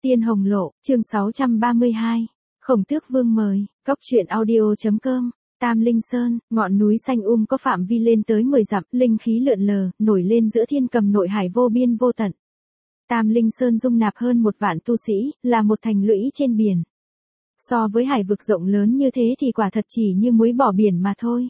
Tiên Hồng Lộ, chương 632. Khổng Tước Vương mời, Cóc truyện audio.com. Tam Linh Sơn, ngọn núi xanh có phạm vi lên tới 10 dặm, linh khí lượn lờ, nổi lên giữa thiên cầm nội hải vô biên vô tận. Tam Linh Sơn dung nạp hơn 1 vạn tu sĩ, là một thành lũy trên biển. So với hải vực rộng lớn như thế thì quả thật chỉ như muối bỏ biển mà thôi.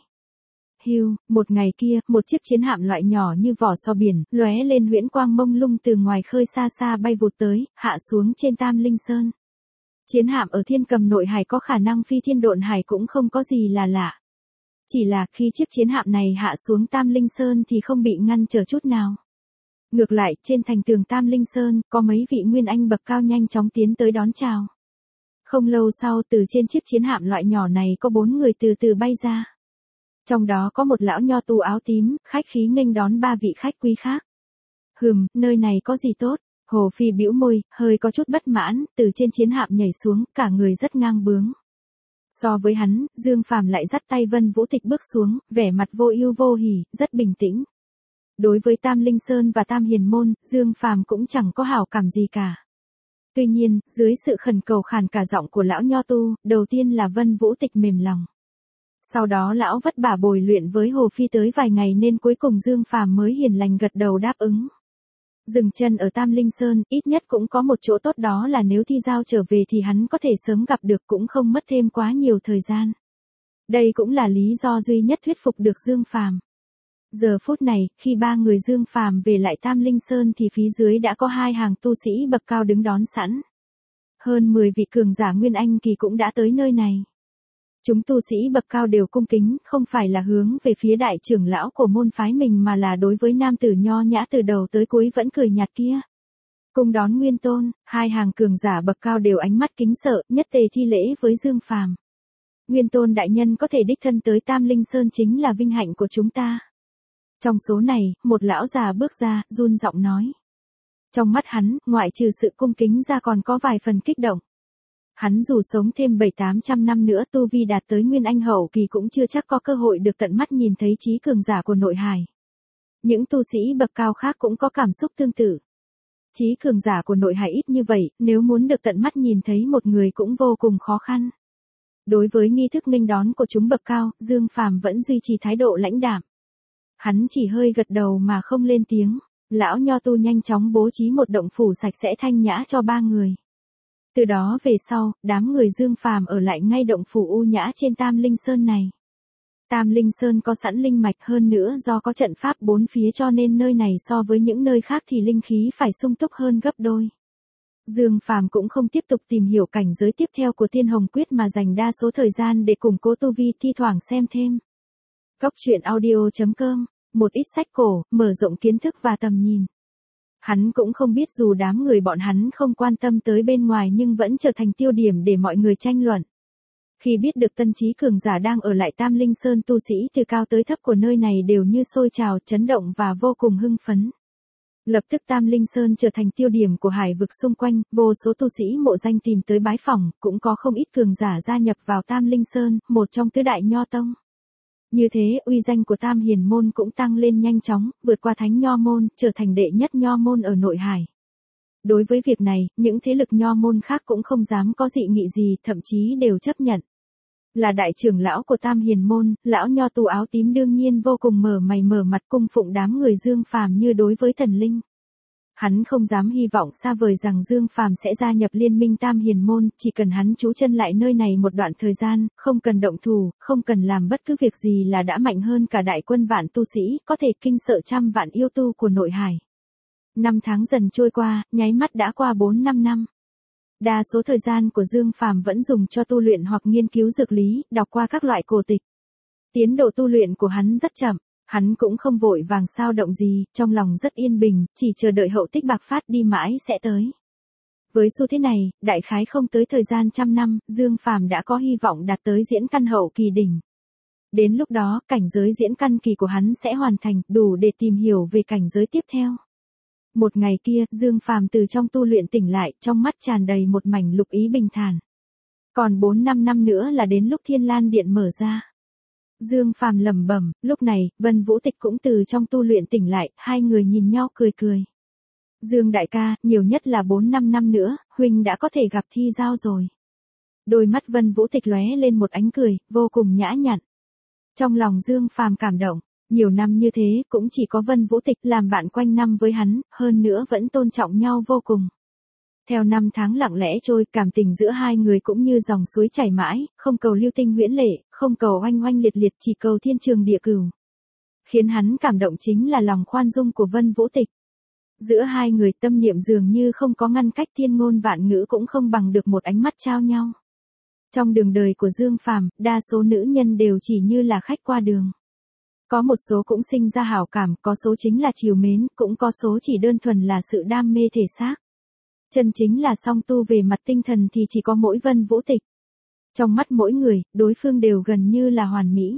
Một ngày kia, một chiếc chiến hạm loại nhỏ như vỏ sò biển, lóe lên huyễn quang mông lung từ ngoài khơi xa xa bay vụt tới, hạ xuống trên Tam Linh Sơn. Chiến hạm ở thiên cầm nội hải có khả năng phi thiên độn hải cũng không có gì là lạ. Chỉ là khi chiếc chiến hạm này hạ xuống Tam Linh Sơn thì không bị ngăn trở chút nào. Ngược lại, trên thành tường Tam Linh Sơn, có mấy vị nguyên anh bậc cao nhanh chóng tiến tới đón chào. Không lâu sau, từ trên chiếc chiến hạm loại nhỏ này có 4 người từ từ bay ra. Trong đó có một lão nho tu áo tím, khách khí nghênh đón 3 vị khách quý khác. Nơi này có gì tốt? Hồ Phi bĩu môi, hơi có chút bất mãn, từ trên chiến hạm nhảy xuống, cả người rất ngang bướng. So với hắn, Dương Phàm lại dắt tay Vân Vũ Tịch bước xuống, vẻ mặt vô ưu vô hỉ, rất bình tĩnh. Đối với Tam Linh Sơn và Tam Hiền Môn, Dương Phàm cũng chẳng có hảo cảm gì cả. Tuy nhiên, dưới sự khẩn cầu khàn cả giọng của lão nho tu, đầu tiên là Vân Vũ Tịch mềm lòng. Sau đó lão vất vả bồi luyện với Hồ Phi tới vài ngày nên cuối cùng Dương Phàm mới hiền lành gật đầu đáp ứng. Dừng chân ở Tam Linh Sơn, ít nhất cũng có một chỗ tốt, đó là nếu thi giao trở về thì hắn có thể sớm gặp được, cũng không mất thêm quá nhiều thời gian. Đây cũng là lý do duy nhất thuyết phục được Dương Phàm. Giờ phút này, khi 3 người Dương Phàm về lại Tam Linh Sơn thì phía dưới đã có 2 hàng tu sĩ bậc cao đứng đón sẵn. Hơn 10 vị cường giả Nguyên Anh kỳ cũng đã tới nơi này. Chúng tu sĩ bậc cao đều cung kính, không phải là hướng về phía đại trưởng lão của môn phái mình mà là đối với nam tử nho nhã từ đầu tới cuối vẫn cười nhạt kia. Cung đón Nguyên Tôn, 2 hàng cường giả bậc cao đều ánh mắt kính sợ, nhất tề thi lễ với Dương Phàm. Nguyên Tôn đại nhân có thể đích thân tới Tam Linh Sơn chính là vinh hạnh của chúng ta. Trong số này, một lão già bước ra, run giọng nói. Trong mắt hắn, ngoại trừ sự cung kính ra còn có vài phần kích động. Hắn dù sống thêm 700-800 năm nữa tu vi đạt tới Nguyên Anh hậu kỳ cũng chưa chắc có cơ hội được tận mắt nhìn thấy trí cường giả của nội hải. Những tu sĩ bậc cao khác cũng có cảm xúc tương tự. Trí cường giả của nội hải ít như vậy, nếu muốn được tận mắt nhìn thấy một người cũng vô cùng khó khăn. Đối với nghi thức nghênh đón của chúng bậc cao, Dương Phàm vẫn duy trì thái độ lãnh đạm. Hắn chỉ hơi gật đầu mà không lên tiếng. Lão nho tu nhanh chóng bố trí một động phủ sạch sẽ thanh nhã cho 3 người. Từ đó về sau, đám người Dương Phàm ở lại ngay động phủ u nhã trên Tam Linh Sơn này. Tam Linh Sơn có sẵn linh mạch, hơn nữa do có trận pháp 4 phía cho nên nơi này so với những nơi khác thì linh khí phải sung túc hơn gấp đôi. Dương Phàm cũng không tiếp tục tìm hiểu cảnh giới tiếp theo của Tiên Hồng Quyết mà dành đa số thời gian để củng cố tu vi, thi thoảng xem thêm. Cóc truyện audio.com, một ít sách cổ, mở rộng kiến thức và tầm nhìn. Hắn cũng không biết dù đám người bọn hắn không quan tâm tới bên ngoài nhưng vẫn trở thành tiêu điểm để mọi người tranh luận. Khi biết được tân trí cường giả đang ở lại Tam Linh Sơn, tu sĩ từ cao tới thấp của nơi này đều như sôi trào, chấn động và vô cùng hưng phấn. Lập tức Tam Linh Sơn trở thành tiêu điểm của hải vực xung quanh, vô số tu sĩ mộ danh tìm tới bái phỏng, cũng có không ít cường giả gia nhập vào Tam Linh Sơn, một trong tứ đại nho tông. Như thế, uy danh của Tam Hiền Môn cũng tăng lên nhanh chóng, vượt qua Thánh Nho Môn, trở thành đệ nhất nho môn ở nội hải. Đối với việc này, những thế lực nho môn khác cũng không dám có dị nghị gì, thậm chí đều chấp nhận. Là đại trưởng lão của Tam Hiền Môn, lão nho tu áo tím đương nhiên vô cùng mở mày mở mặt cung phụng đám người Dương Phàm như đối với thần linh. Hắn không dám hy vọng xa vời rằng Dương Phàm sẽ gia nhập liên minh Tam Hiền Môn, chỉ cần hắn trú chân lại nơi này một đoạn thời gian, không cần động thủ, không cần làm bất cứ việc gì là đã mạnh hơn cả đại quân vạn tu sĩ, có thể kinh sợ trăm vạn yêu tu của nội hải. 5 tháng dần trôi qua, nháy mắt đã qua 4-5 năm. Đa số thời gian của Dương Phàm vẫn dùng cho tu luyện hoặc nghiên cứu dược lý, đọc qua các loại cổ tịch. Tiến độ tu luyện của hắn rất chậm. Hắn cũng không vội vàng sao động gì, trong lòng rất yên bình, chỉ chờ đợi hậu tích bạc phát đi mãi sẽ tới. Với xu thế này, đại khái không tới thời gian 100 năm, Dương Phàm đã có hy vọng đạt tới diễn căn hậu kỳ đỉnh. Đến lúc đó, cảnh giới diễn căn kỳ của hắn sẽ hoàn thành, đủ để tìm hiểu về cảnh giới tiếp theo. Một ngày kia, Dương Phàm từ trong tu luyện tỉnh lại, trong mắt tràn đầy một mảnh lục ý bình thản. Còn 4-5 năm nữa là đến lúc Thiên Lan Điện mở ra. Dương Phàm lẩm bẩm, lúc này, Vân Vũ Tịch cũng từ trong tu luyện tỉnh lại, 2 người nhìn nhau cười cười. Dương đại ca, nhiều nhất là 4-5 năm nữa, huynh đã có thể gặp Thi Giao rồi. Đôi mắt Vân Vũ Tịch lóe lên một ánh cười, vô cùng nhã nhặn. Trong lòng Dương Phàm cảm động, nhiều năm như thế cũng chỉ có Vân Vũ Tịch làm bạn quanh năm với hắn, hơn nữa vẫn tôn trọng nhau vô cùng. Theo năm tháng lặng lẽ trôi, cảm tình giữa hai người cũng như dòng suối chảy mãi, không cầu lưu tinh huyễn lệ, không cầu oanh oanh liệt liệt, chỉ cầu thiên trường địa cửu. Khiến hắn cảm động chính là lòng khoan dung của Vân Vũ Tịch. Giữa hai người tâm niệm dường như không có ngăn cách, thiên ngôn vạn ngữ cũng không bằng được một ánh mắt trao nhau. Trong đường đời của Dương Phàm, đa số nữ nhân đều chỉ như là khách qua đường. Có một số cũng sinh ra hảo cảm, có số chính là trìu mến, cũng có số chỉ đơn thuần là sự đam mê thể xác. Chân chính là song tu về mặt tinh thần thì chỉ có mỗi Vân Vũ Tịch. Trong mắt mỗi người, đối phương đều gần như là hoàn mỹ.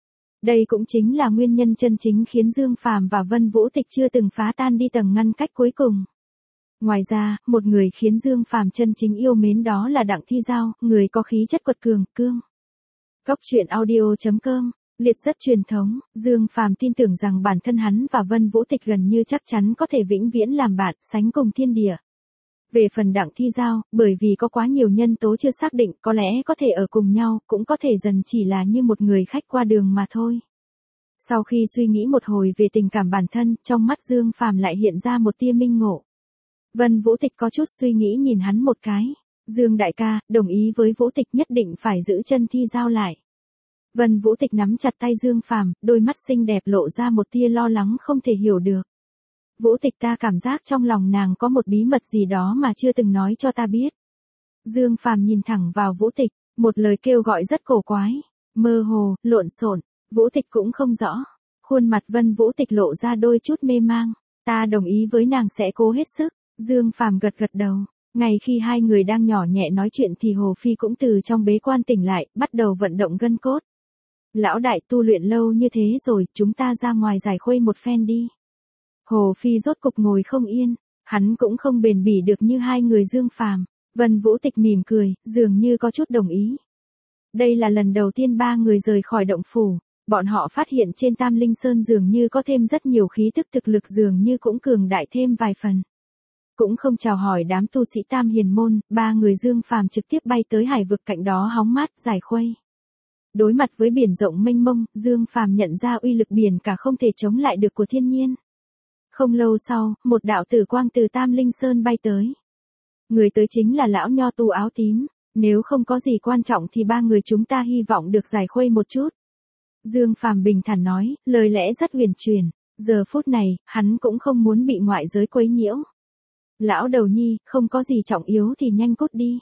Đây cũng chính là nguyên nhân chân chính khiến Dương Phàm và Vân Vũ Tịch chưa từng phá tan đi tầng ngăn cách cuối cùng. Ngoài ra, một người khiến Dương Phàm chân chính yêu mến đó là Đặng Thi Giao, người có khí chất quật cường, cương. Góc truyện audio.com, liệt rất truyền thống, Dương Phàm tin tưởng rằng bản thân hắn và Vân Vũ Tịch gần như chắc chắn có thể vĩnh viễn làm bạn, sánh cùng thiên địa. Về phần Đặng Thi Giao, bởi vì có quá nhiều nhân tố chưa xác định, có lẽ có thể ở cùng nhau, cũng có thể dần chỉ là như một người khách qua đường mà thôi. Sau khi suy nghĩ một hồi về tình cảm bản thân, trong mắt Dương Phàm lại hiện ra một tia minh ngộ. Vân Vũ Tịch có chút suy nghĩ nhìn hắn một cái. Dương đại ca, đồng ý với Vũ Tịch nhất định phải giữ chân Thi Giao lại. Vân Vũ Tịch nắm chặt tay Dương Phàm, đôi mắt xinh đẹp lộ ra một tia lo lắng không thể hiểu được. Vũ Tịch, ta cảm giác trong lòng nàng có một bí mật gì đó mà chưa từng nói cho ta biết. Dương Phàm nhìn thẳng vào Vũ Tịch, một lời kêu gọi rất cổ quái, mơ hồ, lộn xộn. Vũ Tịch cũng không rõ. Khuôn mặt Vân Vũ Tịch lộ ra đôi chút mê mang. Ta đồng ý với nàng sẽ cố hết sức. Dương Phàm gật gật đầu. Ngay khi hai người đang nhỏ nhẹ nói chuyện thì Hồ Phi cũng từ trong bế quan tỉnh lại, bắt đầu vận động gân cốt. Lão đại, tu luyện lâu như thế rồi, chúng ta ra ngoài giải khuây một phen đi. Hồ Phi rốt cục ngồi không yên, hắn cũng không bền bỉ được như hai người Dương Phàm. Vân Vũ Tịch mỉm cười, dường như có chút đồng ý. Đây là lần đầu tiên ba người rời khỏi động phủ, bọn họ phát hiện trên Tam Linh Sơn dường như có thêm rất nhiều khí tức, thực lực dường như cũng cường đại thêm vài phần. Cũng không chào hỏi đám tu sĩ Tam Hiền môn, ba người Dương Phàm trực tiếp bay tới hải vực cạnh đó hóng mát, giải khuây. Đối mặt với biển rộng mênh mông, Dương Phàm nhận ra uy lực biển cả không thể chống lại được của thiên nhiên. Không lâu sau, một đạo tử quang từ Tam Linh Sơn bay tới. Người tới chính là lão nho tu áo tím. Nếu không có gì quan trọng thì ba người chúng ta hy vọng được giải khuây một chút. Dương Phàm bình thản nói, lời lẽ rất huyền chuyển. Giờ phút này, hắn cũng không muốn bị ngoại giới quấy nhiễu. Lão đầu nhi, không có gì trọng yếu thì nhanh cút đi.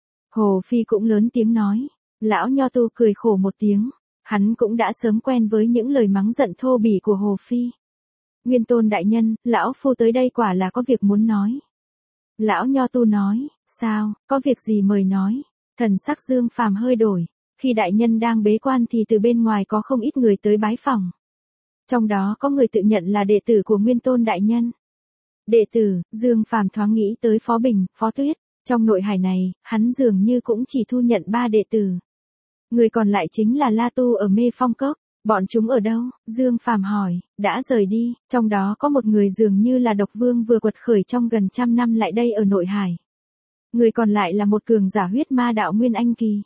Hồ Phi cũng lớn tiếng nói. Lão nho tu cười khổ một tiếng. Hắn cũng đã sớm quen với những lời mắng giận thô bỉ của Hồ Phi. Nguyên Tôn đại nhân, lão phu tới đây quả là có việc muốn nói. Lão nho tu nói, sao, có việc gì mời nói. Thần sắc Dương Phàm hơi đổi. Khi đại nhân đang bế quan thì từ bên ngoài có không ít người tới bái phỏng. Trong đó có người tự nhận là đệ tử của Nguyên Tôn đại nhân. Đệ tử, Dương Phàm thoáng nghĩ tới Phó Bình, Phó Tuyết. Trong nội hải này, hắn dường như cũng chỉ thu nhận 3 đệ tử. Người còn lại chính là La Tu ở Mê Phong Cốc. Bọn chúng ở đâu? Dương Phàm hỏi, đã rời đi, trong đó có một người dường như là độc vương vừa quật khởi trong gần 100 năm lại đây ở nội hải. Người còn lại là một cường giả huyết ma đạo Nguyên Anh Kỳ.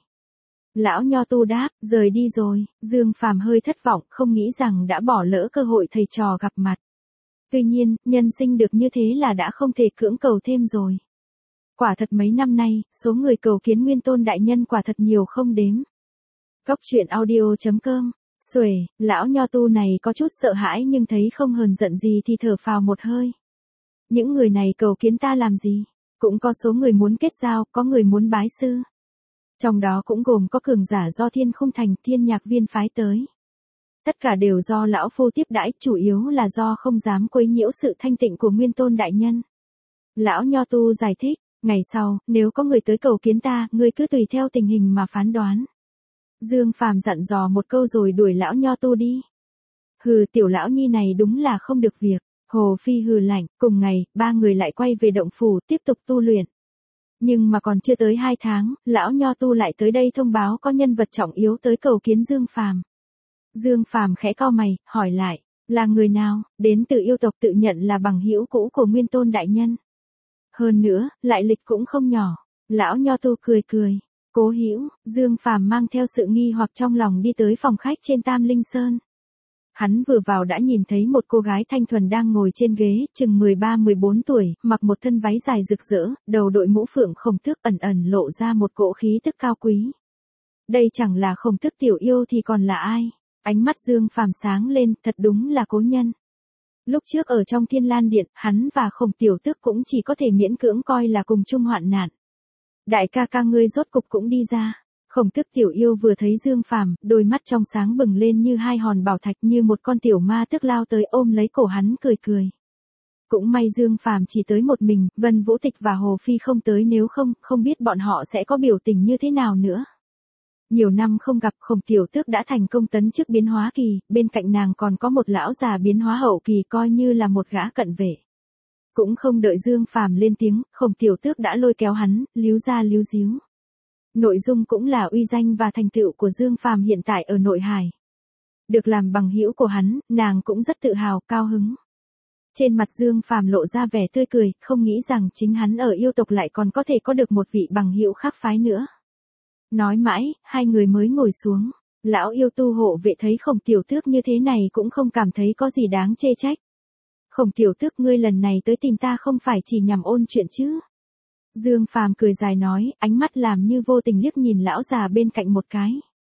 Lão nho tu đáp, rời đi rồi. Dương Phàm hơi thất vọng, không nghĩ rằng đã bỏ lỡ cơ hội thầy trò gặp mặt. Tuy nhiên, nhân sinh được như thế là đã không thể cưỡng cầu thêm rồi. Quả thật mấy năm nay, số người cầu kiến Nguyên Tôn đại nhân quả thật nhiều không đếm. Góc truyện audio.com. Xuể, lão nho tu này có chút sợ hãi nhưng thấy không hờn giận gì thì thở phào một hơi. Những người này cầu kiến ta làm gì? Cũng có số người muốn kết giao, có người muốn bái sư. Trong đó cũng gồm có cường giả do Thiên Khung Thành, Thiên Nhạc Viên phái tới. Tất cả đều do lão phu tiếp đãi, chủ yếu là do không dám quấy nhiễu sự thanh tịnh của Nguyên Tôn đại nhân. Lão nho tu giải thích, ngày sau, nếu có người tới cầu kiến ta, ngươi cứ tùy theo tình hình mà phán đoán. Dương Phàm dặn dò một câu rồi đuổi lão nho tu đi. Hừ, tiểu lão nhi này đúng là không được việc. Hồ Phi hừ lạnh, cùng ngày, ba người lại quay về động phủ, tiếp tục tu luyện. Nhưng mà còn chưa tới 2 tháng, lão nho tu lại tới đây thông báo có nhân vật trọng yếu tới cầu kiến Dương Phàm. Dương Phàm khẽ cau mày, hỏi lại, Là người nào, đến từ yêu tộc tự nhận là bằng hữu cũ của Nguyên Tôn đại nhân. Hơn nữa, lại lịch cũng không nhỏ. Lão Nho Tu cười cười. Cố hữu, Dương Phàm mang theo sự nghi hoặc trong lòng đi tới phòng khách trên Tam Linh Sơn. Hắn vừa vào đã nhìn thấy một cô gái thanh thuần đang ngồi trên ghế, chừng 13-14 tuổi, mặc một thân váy dài rực rỡ, đầu đội mũ phượng Khổng Tước, ẩn ẩn lộ ra một cỗ khí tức cao quý. Đây chẳng là Khổng Tước tiểu yêu thì còn là ai? Ánh mắt Dương Phàm sáng lên, thật đúng là cố nhân. Lúc trước ở trong Thiên Lan Điện, hắn và Khổng Tiểu Tước cũng chỉ có thể miễn cưỡng coi là cùng chung hoạn nạn. Đại ca ca ngươi rốt cục cũng đi ra. Khổng Tước tiểu yêu vừa thấy Dương Phàm, đôi mắt trong sáng bừng lên như hai hòn bảo thạch, như một con tiểu ma tước lao tới ôm lấy cổ hắn cười cười. Cũng may Dương Phàm chỉ tới một mình, Vân Vũ Tịch và Hồ Phi không tới, nếu không biết bọn họ sẽ có biểu tình như thế nào nữa. Nhiều năm không gặp, Khổng Tiểu Tước đã thành công tấn chức biến hóa kỳ, bên cạnh nàng còn có một lão già biến hóa hậu kỳ, coi như là một gã cận vệ. Cũng không đợi Dương Phàm lên tiếng, Khổng Tiểu Tước đã lôi kéo hắn, líu ra líu díu. Nội dung cũng là uy danh và thành tựu của Dương Phàm hiện tại ở Nội Hải. Được làm bằng hữu của hắn, nàng cũng rất tự hào, cao hứng. Trên mặt Dương Phàm lộ ra vẻ tươi cười, không nghĩ rằng chính hắn ở yêu tộc lại còn có thể có được một vị bằng hữu khác phái nữa. Nói mãi, hai người mới ngồi xuống. Lão yêu tu hộ vệ thấy Khổng Tiểu Tước như thế này cũng không cảm thấy có gì đáng chê trách. Khổng Tiểu Tước, ngươi lần này tới tìm ta không phải chỉ nhằm ôn chuyện chứ? Dương Phàm cười dài nói, ánh mắt làm như vô tình liếc nhìn lão già bên cạnh một cái.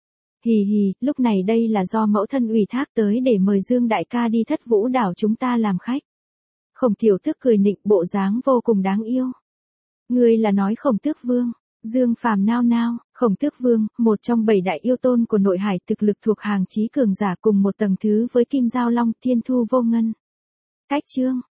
Hì hì, lúc này đây là do mẫu thân ủy thác tới để mời Dương đại ca đi Thất Vũ đảo chúng ta làm khách. Khổng Tiểu Tước cười nịnh, bộ dáng vô cùng đáng yêu. Ngươi là nói Khổng Tước Vương? Dương Phàm nao nao. Khổng Tước Vương, một trong 7 đại yêu tôn của Nội Hải, thực lực thuộc hàng chí cường giả, cùng một tầng thứ với Kim Giao Long, Thiên Thu Vô Ngân. Cách chương